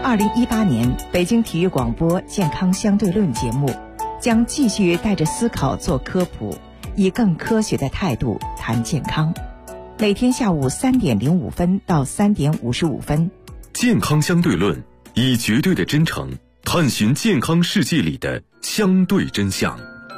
2018年北京体育广播健康相对论节目将继续带着思考做科普，以更科学的态度谈健康。每天下午3点05分到3点55分， 健康相对论以绝对的真诚探寻健康世界里的相对真相。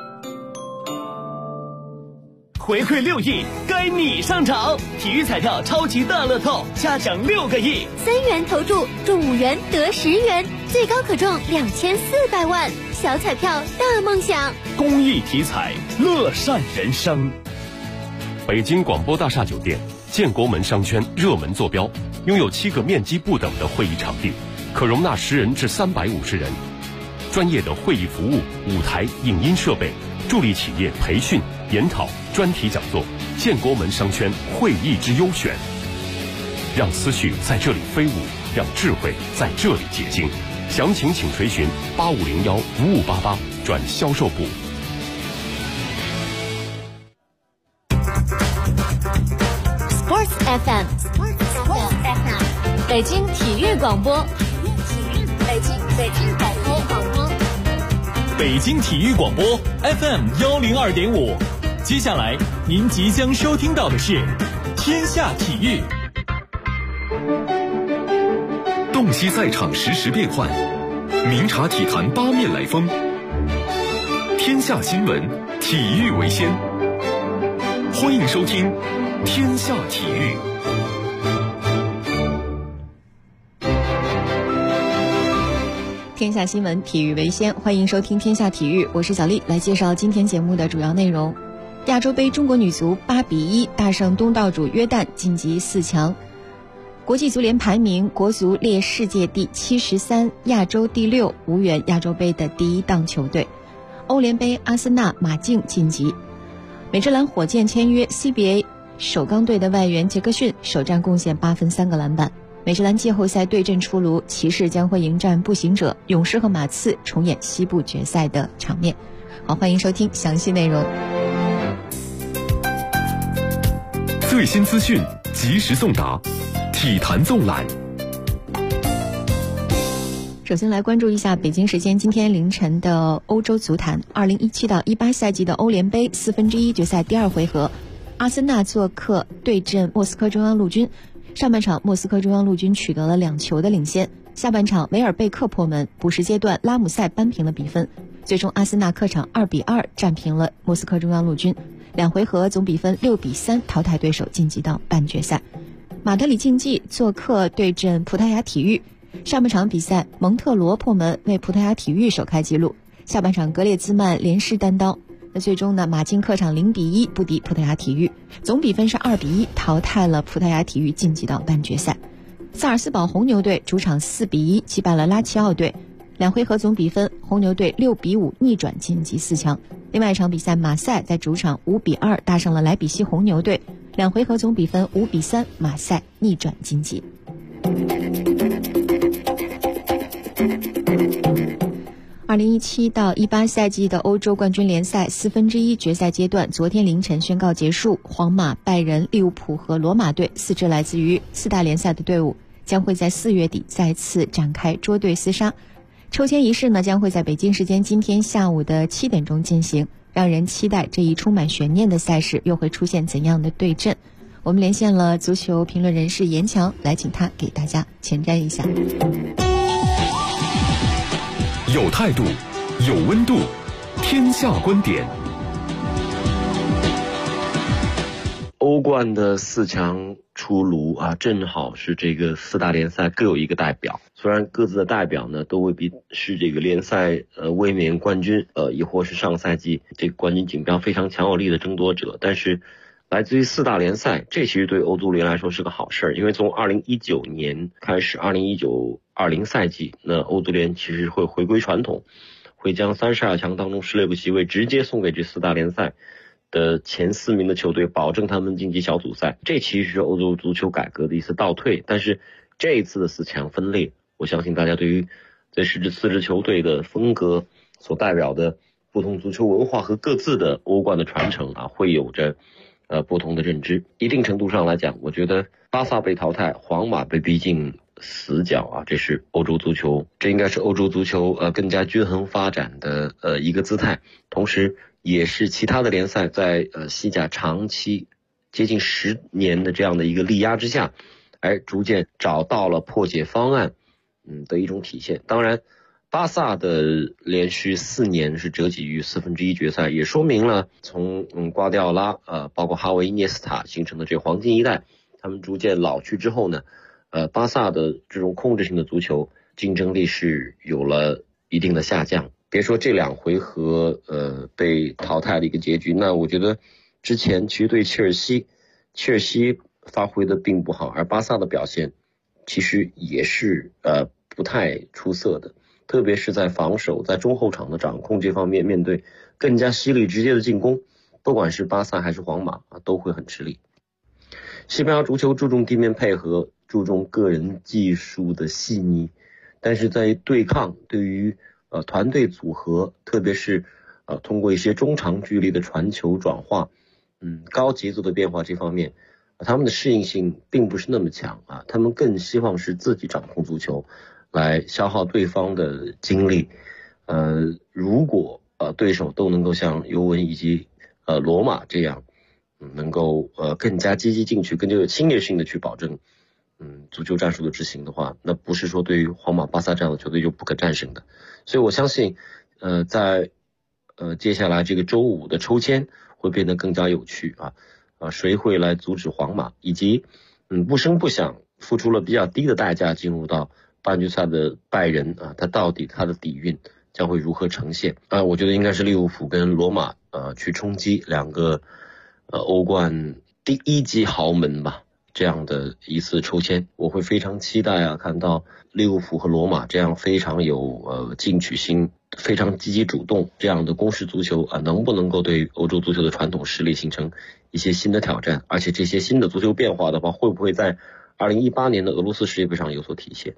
回馈6亿，该你上场！体育彩票超级大乐透，加奖6个亿 ，3元投注中5元得10元，最高可中2400万，小彩票大梦想。 公益体彩，乐善人生。 北京广播大厦酒店建国门商圈热门坐标，拥有7个面积不等的会议场地，可容纳10人至350人，专业的会议服务、舞台、影音设备，助力企业培训、研讨、专题讲座。建国门商圈会议之优选，让思绪在这里飞舞，让智慧在这里结晶。详情请垂询8501-5588转销售部。 Sports FM， 北京体育广播，北京广播， 北京体育广播 FM 102.5。接下来您即将收听到的是天下体育。 洞悉赛场实时变幻，明察体坛八面来风。天下新闻，体育为先。欢迎收听天下体育。 天下新闻，体育为先。欢迎收听天下体育，我是小丽，来介绍今天节目的主要内容。亚洲杯中国女足8比1大胜东道主约旦，晋级4强。国际足联排名，国足列世界第73，亚洲第6，无缘亚洲杯的第1档球队。欧联杯，阿森纳、马竞晋级。美职篮火箭签约 CBA 首钢队的外援杰克逊，首战贡献8分3个篮板。美职篮季后赛对阵出炉，骑士将会迎战步行者，勇士和马刺重演西部决赛的场面。好，欢迎收听详细内容。 最新资讯，及时送达，体坛纵览。 首先来关注一下北京时间今天凌晨的欧洲足坛2017到18赛季的欧联杯1/4决赛第2回合，阿森纳做客对阵莫斯科中央陆军。上半场莫斯科中央陆军取得了2球的领先，下半场维尔贝克破门，补时阶段拉姆塞扳平了比分，最终阿森纳客场2比2战平了莫斯科中央陆军，2回合总比分6比3淘汰对手，晋级到半决赛。马德里竞技做客对阵葡萄牙体育，上半场比赛蒙特罗破门为葡萄牙体育首开纪录，下半场格列兹曼连施单刀，那最终呢，马竞客场0比1不敌葡萄牙体育，总比分是2比1淘汰了葡萄牙体育，晋级到半决赛。萨尔斯堡红牛队主场4比1击败了拉齐奥队，2回合总比分红牛队6比5逆转晋级4强。另外一场比赛，马赛在主场5比2大胜了莱比锡红牛队，2回合总比分5比3，马赛逆转晋级。2017到18赛季的欧洲冠军联赛1/4决赛阶段昨天凌晨宣告结束，皇马、拜仁、利物浦和罗马队4支来自于4大联赛的队伍将会在4月底再次展开捉对厮杀。抽签仪式呢将会在北京时间今天下午的7点钟进行，让人期待这一充满悬念的赛事又会出现怎样的对阵。我们连线了足球评论人士严强，来请他给大家前瞻一下。 有态度，有温度，天下观点。 欧冠的4强出炉啊，正好是这个4大联赛各有一个代表。虽然各自的代表呢都未必是这个联赛卫冕冠军，亦或是上赛季这个冠军锦标非常强有力的争夺者，但是来自于4大联赛，这其实对欧足联来说是个好事儿，因为从2019年开始，2019-20赛季，那欧足联其实会回归传统，会将32强当中16个席位直接送给这4大联赛的前4名的球队，保证他们晋级小组赛。这其实是欧洲足球改革的一次倒退，但是这一次的4强分裂，我相信大家对于这4支球队的风格所代表的不同足球文化和各自的欧冠的传承啊，会有着不同的认知。一定程度上来讲，我觉得巴萨被淘汰，皇马被逼进死角啊，这是欧洲足球，这应该是欧洲足球更加均衡发展的一个姿态，同时也是其他的联赛在西甲长期接近10年的这样的一个力压之下，而逐渐找到了破解方案的一种体现。当然巴萨的连续4年是折戟于1/4决赛，也说明了从瓜迪奥拉包括哈维、伊涅斯塔形成的这黄金一代，他们逐渐老去之后呢，巴萨的这种控制性的足球竞争力是有了一定的下降。别说这2回合被淘汰的一个结局，那我觉得之前其实对切尔西发挥的并不好，而巴萨的表现其实也是不太出色的，特别是在防守在中后场的掌控这方面，面对更加犀利直接的进攻，不管是巴萨还是皇马都会很吃力。西班牙足球注重地面配合，注重个人技术的细腻，但是在对抗对于团队组合，特别是通过一些中长距离的传球转化高节奏的变化这方面，他们的适应性并不是那么强他们更希望是自己掌控足球来消耗对方的精力。如果对手都能够像尤文以及罗马这样能够更加积极进去，更加有侵略性的去保证足球战术的执行的话，那不是说对于皇马、巴萨这样的球队就不可战胜的。所以我相信在接下来这个周5的抽签会变得更加有趣谁会来阻止皇马，以及不声不响付出了比较低的代价进入到半决赛的拜仁他到底他的底蕴将会如何呈现我觉得应该是利物浦跟罗马去冲击2个欧冠第1级豪门吧，这样的一次抽签，我会非常期待看到利物浦和罗马这样非常有进取心、非常积极主动这样的攻势足球能不能够对欧洲足球的传统实力形成一些新的挑战，而且这些新的足球变化的话，会不会在2018年的俄罗斯世界杯上有所体现？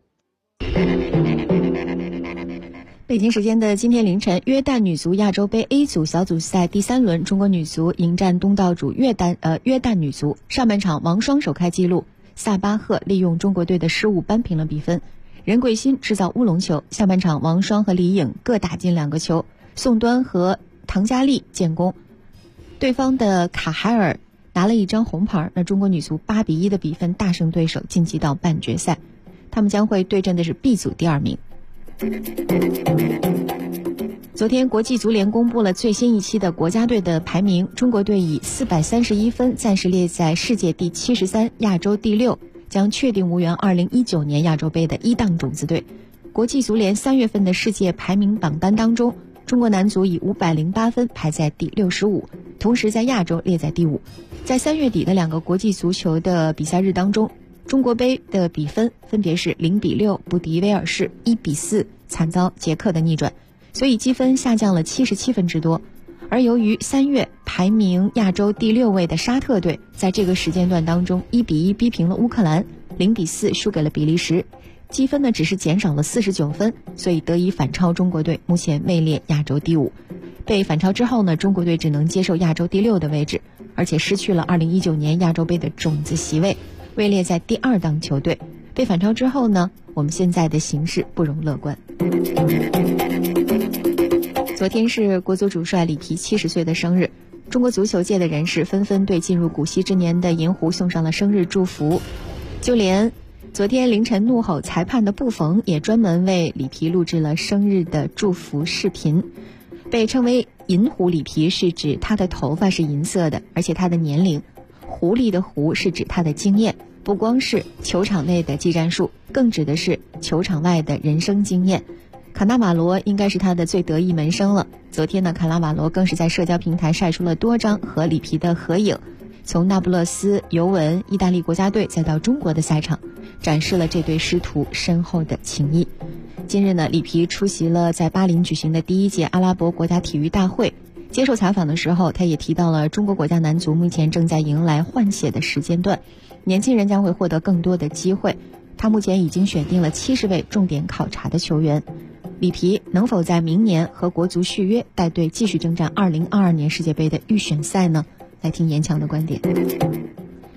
北京时间的今天凌晨，约旦女足亚洲杯 A 组小组赛第3轮，中国女足迎战东道主约旦女足。上半场王霜首开纪录，萨巴赫利用中国队的失误扳平了比分，任桂欣制造乌龙球。下半场王霜和李颖各打进2个球，宋端和唐佳丽建功。对方的卡海尔拿了一张红牌，那中国女足8-1的比分大胜对手，晋级到半决赛。他们将会对阵的是 B 组第2名。昨天国际足联公布了最新一期的国家队的排名，中国队以431分暂时列在世界第73，亚洲第6，将确定无缘2019年亚洲杯的1档种子队。国际足联3月份的世界排名榜单当中，中国男足以508分排在第65，同时在亚洲列在第5。在3月底的2个国际足球的比赛日当中，中国杯的比分分别是0-6不敌威尔士，1-4惨遭捷克的逆转，所以积分下降了77分之多。而由于3月排名亚洲第6位的沙特队在这个时间段当中1-1逼平了乌克兰，0-4输给了比利时，积分呢只是减少了49分，所以得以反超中国队，目前位列亚洲第5。被反超之后呢，中国队只能接受亚洲第6的位置，而且失去了2019年亚洲杯的种子席位，位列在第2档球队。被反超之后呢，我们现在的形势不容乐观。昨天是国足主帅里皮70岁的生日，中国足球界的人士纷纷对进入古稀之年的银狐送上了生日祝福，就连昨天凌晨怒吼裁判的布冯也专门为里皮录制了生日的祝福视频。被称为银狐里皮是指他的头发是银色的，而且他的年龄，狐狸的狐是指他的经验，不光是球场内的技战术，更指的是球场外的人生经验。卡纳瓦罗应该是他的最得意门生了。昨天呢，卡纳瓦罗更是在社交平台晒出了多张和里皮的合影，从那不勒斯、尤文、意大利国家队再到中国的赛场，展示了这对师徒深厚的情谊。今日呢，里皮出席了在巴林举行的第1届阿拉伯国家体育大会，接受采访的时候，他也提到了中国国家男足目前正在迎来换血的时间段，年轻人将会获得更多的机会。他目前已经选定了70位重点考察的球员。里皮能否在明年和国足续约，带队继续征战2022年世界杯的预选赛呢？来听严强的观点。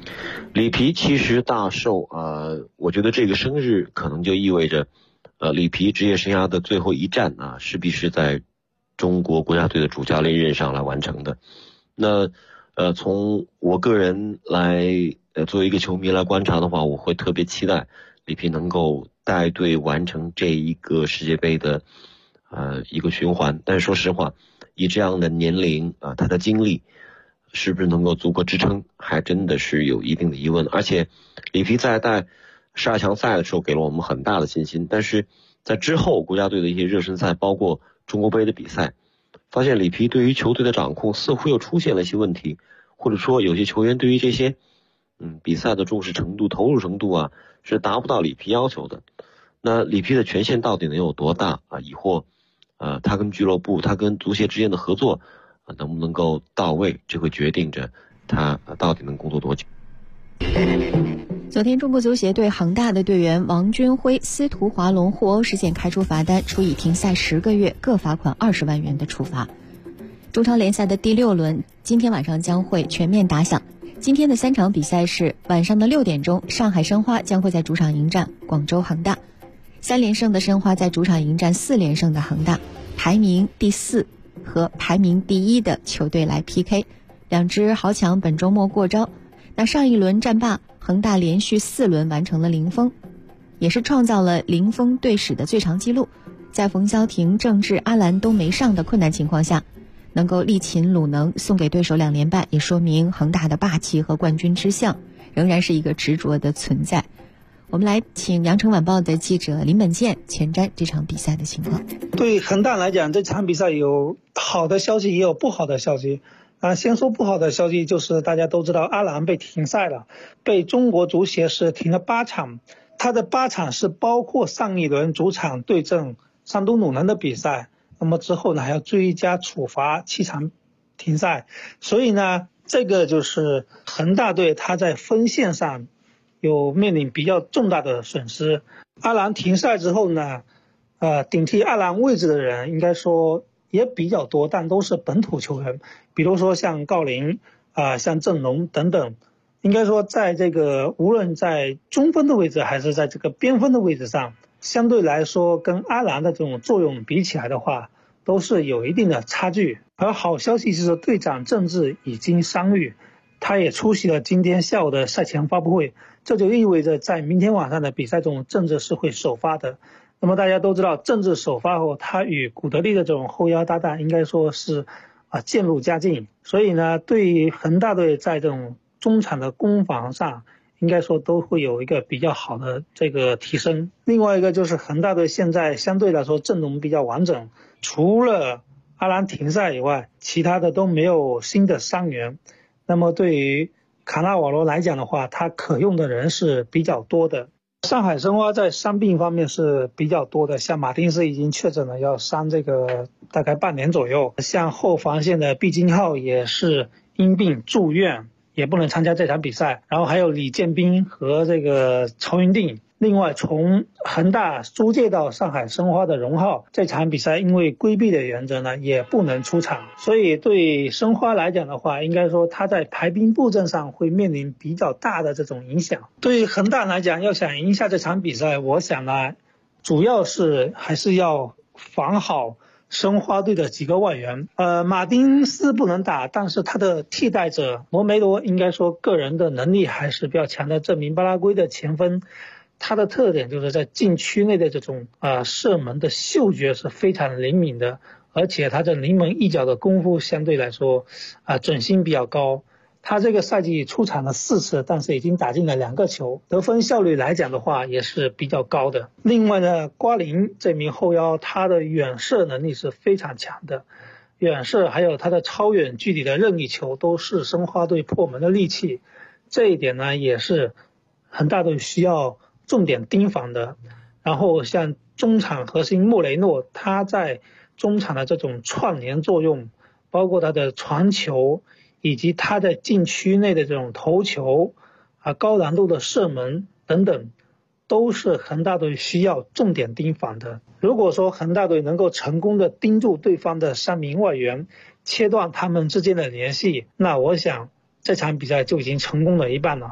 里皮其实大寿我觉得这个生日可能就意味着里皮职业生涯的最后一战势必是在中国国家队的主教练任上来完成的。那从我个人来作为一个球迷来观察的话，我会特别期待里皮能够带队完成这一个世界杯的一个循环。但是说实话，以这样的年龄他的精力是不是能够足够支撑，还真的是有一定的疑问。而且里皮在带12强赛的时候给了我们很大的信心，但是在之后国家队的一些热身赛，包括中国杯的比赛，发现里皮对于球队的掌控似乎又出现了一些问题，或者说有些球员对于这些比赛的重视程度、投入程度是达不到里皮要求的。那里皮的权限到底能有多大以后他跟俱乐部、他跟足协之间的合作能不能够到位，这会决定着他到底能工作多久。 昨天中国足协对恒大的队员王军辉、司徒华龙互殴事件开出罚单，处以停赛10个月、各罚款20万元的处罚。中超联赛的第6轮今天晚上将会全面打响。今天的3场比赛是晚上的6点钟，上海申花将会在主场迎战广州恒大，3连胜的申花在主场迎战4连胜的恒大，排名第4和排名第1的球队来 PK。 两支豪强本周末过招。那上一轮战罢，恒大连续4轮完成了0封，也是创造了0封队史的最长纪录。在冯潇霆、郑智、阿兰都没上的困难情况下，能够力擒鲁能，送给对手2连败，也说明恒大的霸气和冠军之相仍然是一个执着的存在。我们来请羊城晚报的记者林本健前瞻这场比赛的情况。 对恒大来讲，这场比赛有好的消息也有不好的消息。先说不好的消息，就是大家都知道阿兰被停赛了，被中国足协是停了8场。他的8场是包括上一轮主场对阵山东鲁能的比赛，那么之后呢还要追加处罚7场停赛。所以呢，这个就是恒大队他在分线上有面临比较重大的损失。阿兰停赛之后呢，顶替阿兰位置的人应该说也比较多，但都是本土球员，比如说像郜林像郑龙等等。应该说在这个无论在中锋的位置还是在这个边锋的位置上，相对来说跟阿兰的这种作用比起来的话，都是有一定的差距。而好消息是队长郑智已经伤愈，他也出席了今天下午的赛前发布会，这就意味着在明天晚上的比赛中郑智是会首发的。那么大家都知道，郑智首发后，他与古德利的这种后腰搭档应该说是渐入佳境，所以呢，对于恒大队在这种中场的攻防上应该说都会有一个比较好的这个提升。另外一个就是恒大队现在相对来说阵容比较完整，除了阿兰停赛以外，其他的都没有新的伤员。那么对于卡纳瓦罗来讲的话，他可用的人是比较多的。上海申花在伤病方面是比较多的，像马丁斯已经确诊了要伤这个大概半年左右，像后防线的毕金浩也是因病住院，也不能参加这场比赛。然后还有李建斌和这个曹云定。另外从恒大租借到上海申花的荣浩，这场比赛因为规避的原则呢也不能出场，所以对申花来讲的话，应该说他在排兵布阵上会面临比较大的这种影响。对于恒大来讲，要想赢下这场比赛，我想呢主要是还是要防好申花队的几个外援。马丁斯不能打，但是他的替代者罗梅罗应该说个人的能力还是比较强的。这名巴拉圭的前锋，他的特点就是在禁区内的这种射门的嗅觉是非常灵敏的，而且他的临门一脚的功夫相对来说准心比较高。他这个赛季出场了4次，但是已经打进了2个球，得分效率来讲的话也是比较高的。另外呢，瓜林这名后腰，他的远射能力是非常强的，远射还有他的超远距离的任意球都是申花队破门的利器，这一点呢也是恒大队需要重点盯防的。然后像中场核心莫雷诺，他在中场的这种串联作用，包括他的传球以及他在禁区内的这种头球高难度的射门等等，都是恒大队需要重点盯防的。如果说恒大队能够成功的盯住对方的3名外援，切断他们之间的联系，那我想这场比赛就已经成功了一半了。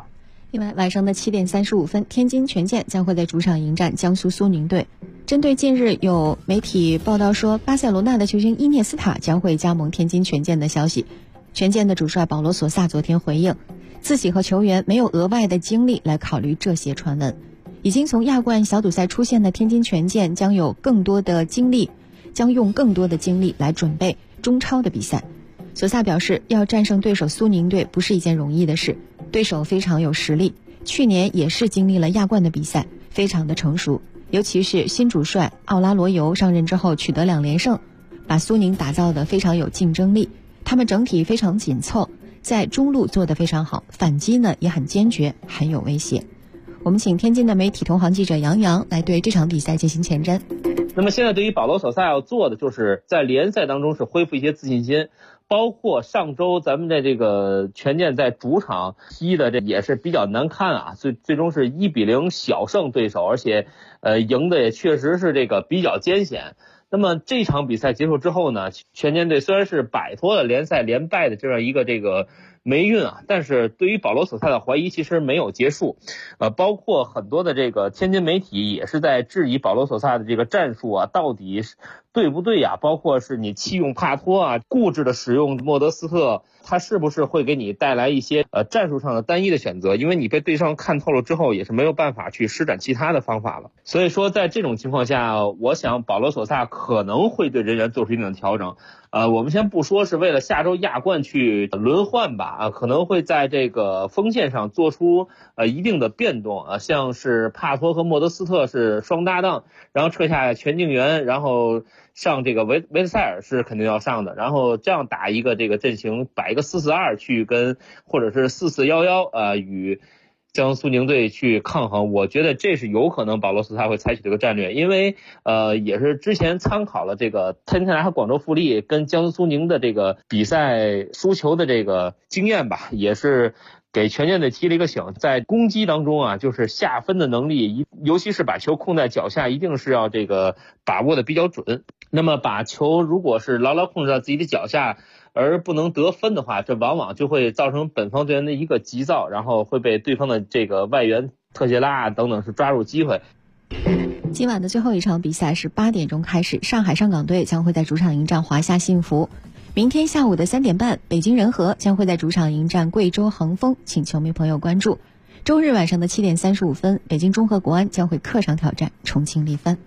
另外，晚上的7点35分，天津权健将会在主场迎战江苏苏宁队。针对近日有媒体报道说巴塞罗那的球星伊涅斯塔将会加盟天津权健的消息，权健的主帅保罗索萨昨天回应，自己和球员没有额外的精力来考虑这些传闻。已经从亚冠小组赛出现的天津权健将用更多的精力来准备中超的比赛。索萨表示，要战胜对手苏宁队不是一件容易的事，对手非常有实力，去年也是经历了亚冠的比赛，非常的成熟，尤其是新主帅奥拉罗尤上任之后取得2连胜，把苏宁打造得非常有竞争力。他们整体非常紧凑，在中路做得非常好，反击呢也很坚决，很有威胁。我们请天津的媒体同行记者杨洋来对这场比赛进行前瞻。 那么现在对于保罗索萨要做的，就是在联赛当中是恢复一些自信心，包括上周咱们的这个权健在主场踢的这也是比较难堪啊，最终是1-0小胜对手，而且赢的也确实是这个比较艰险。那么这场比赛结束之后呢，权健队虽然是摆脱了联赛连败的这样一个这个霉运啊，但是对于保罗索萨的怀疑其实没有结束，包括很多的这个天津媒体也是在质疑保罗索萨的这个战术啊，到底对不对啊？包括是你弃用帕托啊，固执的使用莫德斯特，他是不是会给你带来一些战术上的单一的选择？因为你被对方看透了之后，也是没有办法去施展其他的方法了。所以说，在这种情况下，我想保罗索萨可能会对人员做出一定的调整。我们先不说是为了下周亚冠去轮换吧，可能会在这个锋线上做出一定的变动啊，像是帕托和莫德斯特是双搭档，然后撤下全敬元，然后上这个维特塞尔是肯定要上的，然后这样打一个这个阵型，摆一个4-4-2去跟，或者是4-4-1-1与江苏宁队去抗衡。我觉得这是有可能保罗索萨会采取这个战略，因为也是之前参考了这个天津泰达和广州富力跟江苏宁的这个比赛输球的这个经验吧，也是给权健队提了一个醒，在攻击当中啊，就是下分的能力，尤其是把球控在脚下，一定是要这个把握的比较准。那么把球如果是牢牢控制到自己的脚下而不能得分的话，这往往就会造成本方队员的一个急躁，然后会被对方的这个外援特谢拉等等是抓住机会。 今晚的最后一场比赛是8点钟开始，上海上港队将会在主场迎战华夏幸福。明天下午的3点半，北京人和将会在主场迎战贵州恒丰，请球迷朋友关注。周日晚上的7点35分，北京中赫国安将会客场挑战重庆力帆。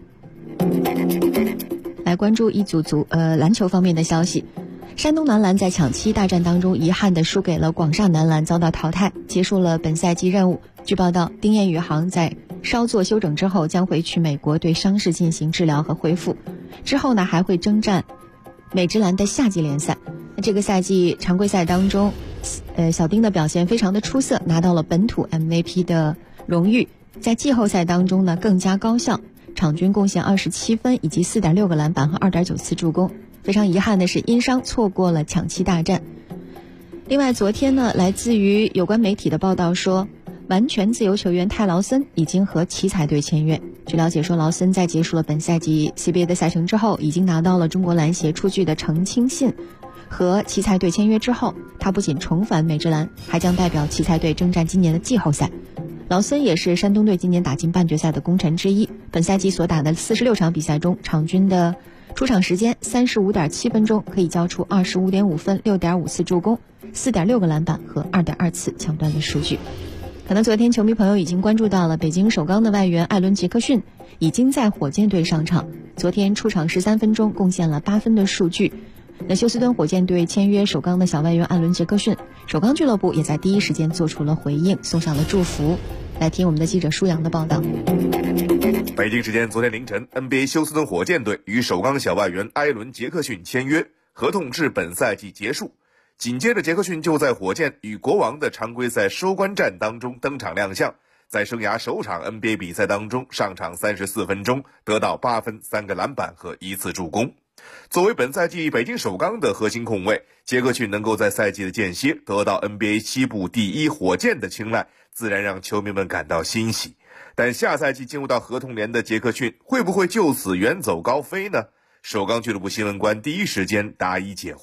来关注一组篮球方面的消息。山东男篮在抢七大战当中遗憾地输给了广厦男篮，遭到淘汰，结束了本赛季任务。据报道，丁彦雨航在稍作休整之后将会去美国对伤势进行治疗和恢复，之后呢还会征战美职篮的夏季联赛。这个赛季常规赛当中，小丁的表现非常的出色，拿到了本土 MVP 的荣誉。在季后赛当中呢更加高效，场均贡献27分以及 4.6 个篮板和 2.9 次助攻。非常遗憾的是因伤错过了抢七大战。另外昨天呢，来自于有关媒体的报道说，完全自由球员泰劳森已经和奇才队签约。据了解说，劳森在结束了本赛季 CBA 的赛程之后，已经拿到了中国篮协出具的澄清信。和奇才队签约之后，他不仅重返美职篮，还将代表奇才队征战今年的季后赛。劳森也是山东队今年打进半决赛的功臣之一。本赛季所打的46场比赛中，场均的出场时间 35.7 分钟，可以交出 25.5 分、6.5 次助攻、4.6 个篮板和 2.2 次抢断的数据。可能昨天球迷朋友已经关注到了，北京首钢的外援艾伦·杰克逊已经在火箭队上场，昨天出场13分钟，贡献了8分的数据。那休斯敦火箭队签约首钢的小外援艾伦·杰克逊，首钢俱乐部也在第一时间做出了回应，送上了祝福。来听我们的记者舒阳的报道。 北京时间昨天凌晨， NBA 休斯敦火箭队与首钢小外援艾伦·杰克逊签约，合同至本赛季结束。紧接着杰克逊就在火箭与国王的常规赛收官战当中登场亮相，在生涯首场 NBA 比赛当中上场34分钟，得到8分、3个篮板和1次助攻。作为本赛季北京首钢的核心控卫，杰克逊能够在赛季的间歇得到 NBA 西部第一火箭的青睐，自然让球迷们感到欣喜。但下赛季进入到合同年的杰克逊会不会就此远走高飞呢？首钢俱乐部新闻官第一时间答疑解惑。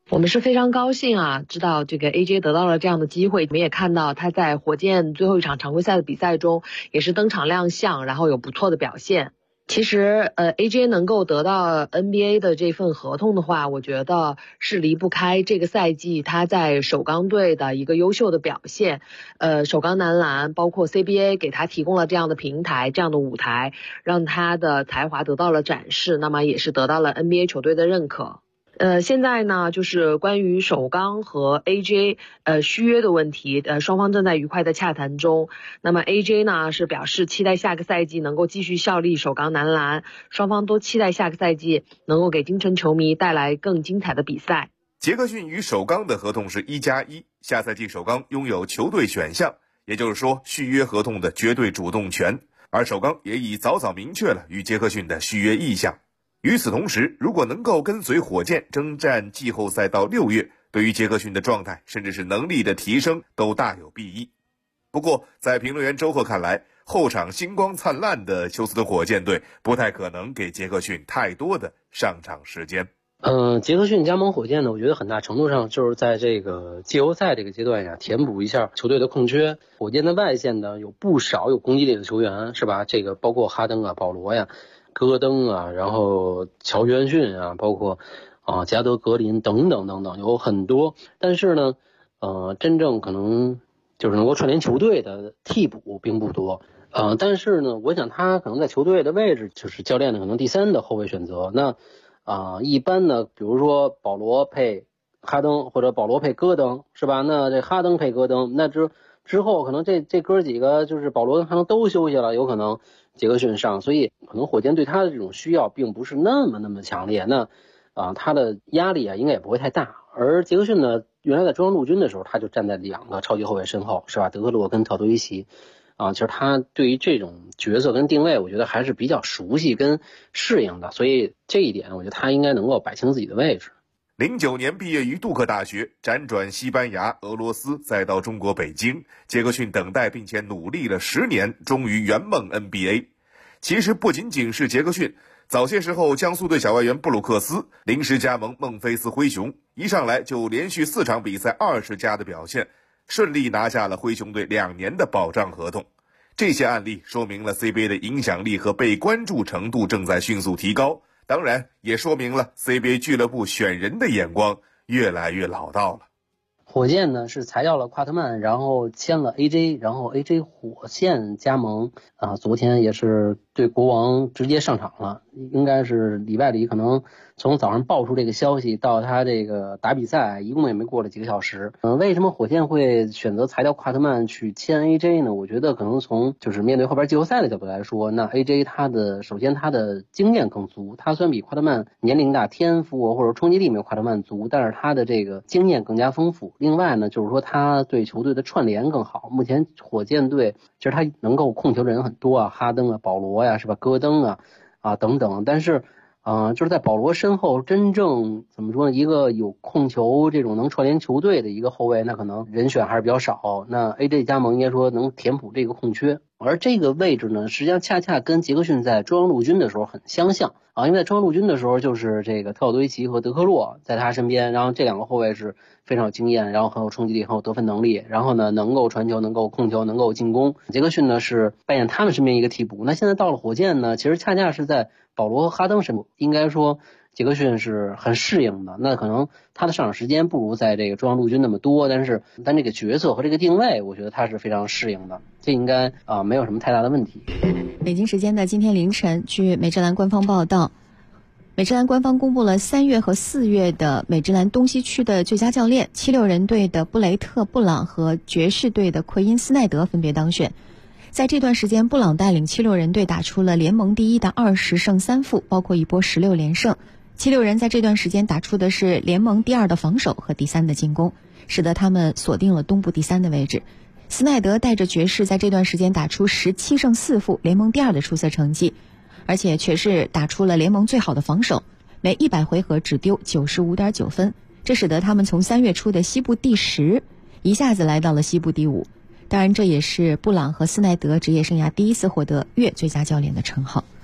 我们是非常高兴啊，知道这个 AJ 得到了这样的机会。我们也看到他在火箭最后一场常规赛的比赛中也是登场亮相，然后有不错的表现。其实AJ 能够得到 NBA 的这份合同的话，我觉得是离不开这个赛季他在首钢队的一个优秀的表现。首钢男篮包括 CBA 给他提供了这样的平台，这样的舞台，让他的才华得到了展示，那么也是得到了 NBA 球队的认可。现在呢，就是关于首钢和 AJ 续约的问题，双方正在愉快的洽谈中。那么 AJ 呢是表示期待下个赛季能够继续效力首钢男篮，双方都期待下个赛季能够给京城球迷带来更精彩的比赛。 杰克逊与首钢的合同是1+1，下赛季首钢拥有球队选项，也就是说续约合同的绝对主动权，而首钢也已早早明确了与杰克逊的续约意向。与此同时，如果能够跟随火箭征战季后赛到6月，对于杰克逊的状态甚至是能力的提升都大有裨益。不过在评论员周贺看来，后场星光灿烂的休斯顿火箭队不太可能给杰克逊太多的上场时间。 杰克逊加盟火箭呢，我觉得很大程度上就是在这个季后赛这个阶段呀，填补一下球队的空缺。火箭的外线呢有不少有攻击力的球员，是吧？这个包括哈登啊、保罗呀、戈登啊，然后乔约翰逊啊，包括加德格林等等等等，有很多。但是呢，真正可能就是能够串联球队的替补并不多。但是呢，我想他可能在球队的位置就是教练的可能第3的后卫选择。那一般呢，比如说保罗配哈登或者保罗配戈登，是吧？那这哈登配戈登，那之后可能这哥几个就是保罗跟哈登都休息了，有可能杰克逊上，所以可能火箭对他的这种需要并不是那么强烈。那他的压力应该也不会太大。而杰克逊呢，原来在中央陆军的时候，他就站在2个超级后卫身后，是吧？德克洛跟特洛维奇。其实他对于这种角色跟定位，我觉得还是比较熟悉跟适应的，所以这一点我觉得他应该能够摆清自己的位置。 09年毕业于杜克大学，辗转西班牙、俄罗斯，再到中国北京，杰克逊等待并且努力了10年，终于圆梦 NBA。其实不仅仅是杰克逊，早些时候江苏队小外援布鲁克斯临时加盟孟菲斯灰熊，一上来就连续4场比赛20加的表现，顺利拿下了灰熊队2年的保障合同。这些案例说明了 CBA 的影响力和被关注程度正在迅速提高，当然也说明了 CBA 俱乐部选人的眼光越来越老道了。 火箭呢是裁掉了夸特曼，然后签了 AJ， 然后 AJ 火线加盟昨天也是对国王直接上场了，应该是礼拜里可能从早上爆出这个消息到他这个打比赛一共也没过了几个小时。为什么火箭会选择裁掉夸特曼去签 AJ 呢？我觉得可能从就是面对后边季后赛的角度来说，那 AJ 首先他的经验更足，他虽然比夸特曼年龄大，天赋或者冲击力没有夸特曼足，但是他的这个经验更加丰富。另外呢，就是说他对球队的串联更好。目前火箭队其实他能够控球的人很多啊，哈登啊、保罗呀，是吧？戈登啊等等，但是就是在保罗身后真正怎么说呢，一个有控球这种能串联球队的一个后卫，那可能人选还是比较少。那 AJ 加盟应该说能填补这个空缺，而这个位置呢，实际上恰恰跟杰克逊在中央陆军的时候很相像因为在中央陆军的时候就是这个特奥多维奇和德克洛在他身边，然后这2个后卫是非常有经验，然后很有冲击力，很有得分能力，然后呢能够传球，能够控球，能够进攻。杰克逊呢是扮演他们身边一个替补。那现在到了火箭呢，其实恰恰是在保罗和哈登身边，应该说杰克逊是很适应的。那可能他的上场时间不如在这个中央陆军那么多，但这个角色和这个定位，我觉得他是非常适应的，这应该没有什么太大的问题。 北京时间的今天凌晨，据美职篮官方报道，美职篮官方公布了3月和4月的美职篮东西区的最佳教练，76人队的布雷特·布朗和爵士队的奎因·斯奈德分别当选。在这段时间，布朗带领76人队打出了联盟第1的20胜3负，包括一波16连胜。76人在这段时间打出的是联盟第2的防守和第3的进攻，使得他们锁定了东部第3的位置。斯奈德带着爵士在这段时间打出17胜4负，联盟第2的出色成绩，而且爵士打出了联盟最好的防守，每100回合只丢 95.9 分，这使得他们从3月初的西部第10一下子来到了西部第5。当然这也是布朗和斯奈德职业生涯第1次获得月最佳教练的称号。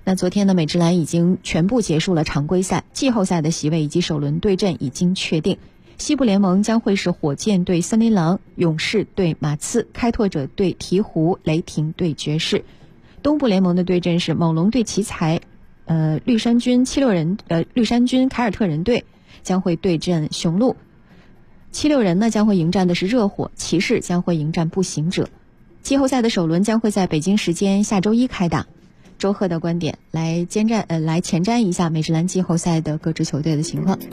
那昨天呢，美职篮已经全部结束了常规赛，季后赛的席位以及首轮对阵已经确定。西部联盟将会是火箭对森林狼，勇士对马刺，开拓者对鹈鹕，雷霆对爵士。东部联盟的对阵是猛龙对奇才，绿衫军凯尔特人队将会对阵雄鹿。76人呢将会迎战的是热火，骑士将会迎战步行者。季后赛的首轮将会在北京时间下周一开打。周贺的观点来前瞻一下美职篮季后赛的各支球队的情况。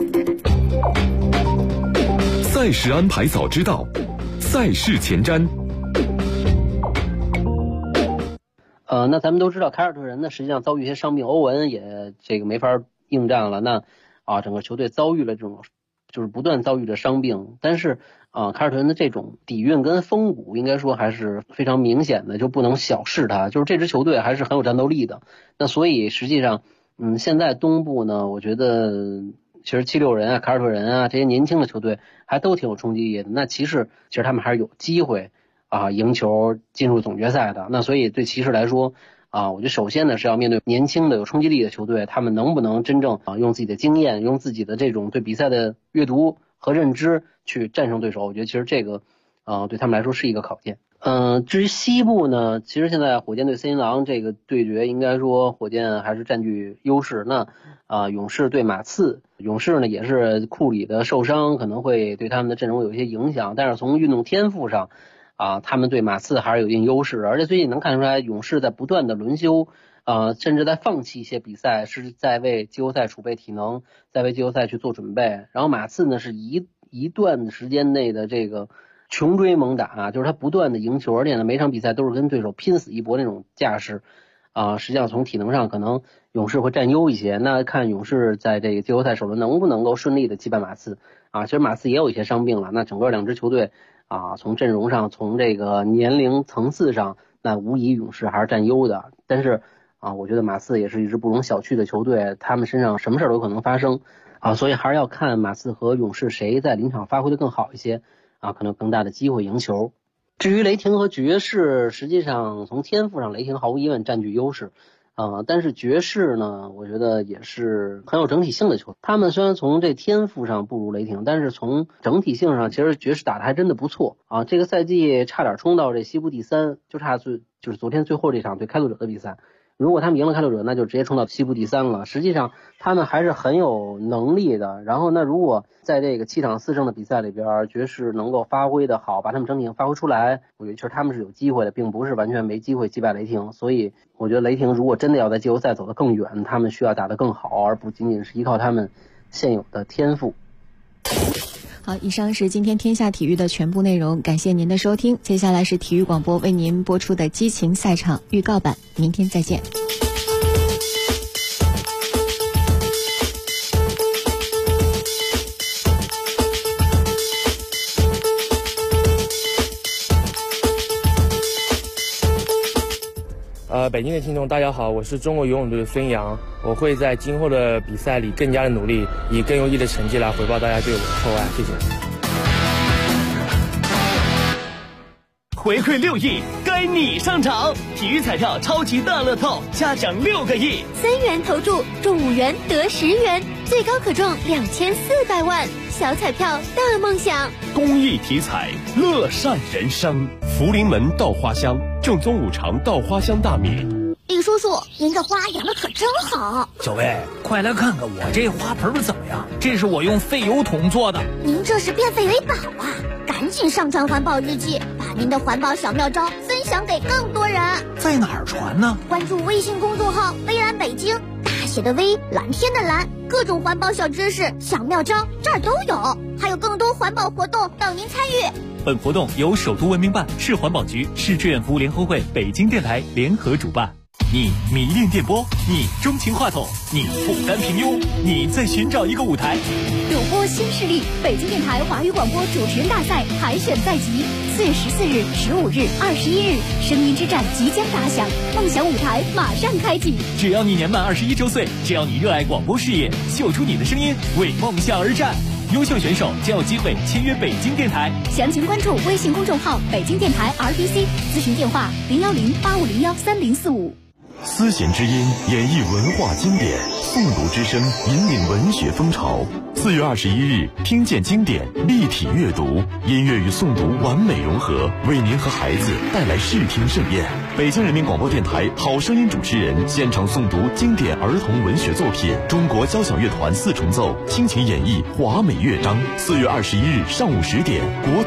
赛事安排早知道，赛事前瞻。 那咱们都知道凯尔特人呢，实际上遭遇一些伤病，欧文也没法应战了。那整个球队遭遇了这种就是不断遭遇着伤病，但是凯尔特人的这种底蕴跟风骨应该说还是非常明显的，就不能小视它，就是这支球队还是很有战斗力的。那所以实际上现在东部呢，我觉得其实76人啊、凯尔特人啊这些年轻的球队还都挺有冲击力的。那骑士其实他们还是有机会赢球进入总决赛的。那所以对骑士来说我觉得首先呢是要面对年轻的有冲击力的球队，他们能不能真正用自己的经验，用自己的这种对比赛的阅读和认知去战胜对手。我觉得其实这个对他们来说是一个考验。至于西部呢，其实现在火箭对森林狼这个对决，应该说火箭还是占据优势。那勇士对马刺，勇士呢也是库里的受伤可能会对他们的阵容有一些影响，但是从运动天赋上他们对马刺还是有一定优势，而且最近能看出来勇士在不断的轮休，甚至在放弃一些比赛，是在为季后赛储备体能，在为季后赛去做准备。然后马刺呢是一段时间内的这个穷追猛打，就是他不断的赢球，而且呢每场比赛都是跟对手拼死一搏那种架势。实际上从体能上可能勇士会占优一些，那看勇士在这个季后赛首轮能不能够顺利的击败马刺其实马刺也有一些伤病了，那整个两支球队从阵容上，从这个年龄层次上，那无疑勇士还是占优的。但是我觉得马刺也是一支不容小觑的球队，他们身上什么事都有可能发生所以还是要看马刺和勇士谁在临场发挥的更好一些可能有更大的机会赢球。至于雷霆和爵士，实际上从天赋上雷霆毫无疑问占据优势但是爵士呢，我觉得也是很有整体性的球队。他们虽然从这天赋上不如雷霆，但是从整体性上，其实爵士打得还真的不错这个赛季差点冲到这西部第3，就差就是昨天最后这场对开拓者的比赛。如果他们赢了开拓者，那就直接冲到西部第3了。实际上他们还是很有能力的。然后那如果在这个7场4胜的比赛里边，爵士能够发挥的好，把他们整体发挥出来，我觉得其实他们是有机会的，并不是完全没机会击败雷霆。所以我觉得雷霆如果真的要在季后赛走得更远，他们需要打得更好，而不仅仅是依靠他们现有的天赋。 好，以上是今天天下体育的全部内容，感谢您的收听。接下来是体育广播为您播出的激情赛场预告版，明天再见。 北京的听众大家好，我是中国游泳队的孙杨，我会在今后的比赛里更加的努力，以更优异的成绩来回报大家对我的厚爱，谢谢。 回馈6亿，该你上场！体育彩票超级大乐透，下奖6个亿 ，3元投注中5元得10元，最高可中2400万，小彩票大梦想。 公益体彩，乐善人生。 福临门稻花香，正宗五常稻花香大米。 李叔叔，您这花养的可真好。 小薇，快来看看我这花盆怎么样？这是我用废油桶做的。 您这是变废为宝啊！赶紧上传环保日记，把您的环保小妙招分享给更多人。 在哪儿传呢？ 关注微信公众号微蓝北京，大写的微，蓝天的蓝，各种环保小知识、小妙招这儿都有，还有更多环保活动等您参与。 本活动由首都文明办、市环保局、市志愿服务联合会、北京电台联合主办。你迷恋电波，你钟情话筒，你不甘平庸，你在寻找一个舞台。 主播新势力，北京电台华语广播主持人大赛海选在即，4月14日、15日、21日，声音之战即将打响，梦想舞台马上开启。 只要你年满21周岁，只要你热爱广播事业，秀出你的声音，为梦想而战。优秀选手将有机会签约北京电台。 详情关注微信公众号北京电台 RBC， 咨询电话010-8501-3045。 丝弦之音演绎文化经典，诵读之声引领文学风潮。4月21日，听见经典，立体阅读，音乐与诵读完美融合，为您和孩子带来视听盛宴。北京人民广播电台好声音主持人现场诵读经典儿童文学作品，中国交响乐团4重奏倾情演绎华美乐章。4月21日上午10点，国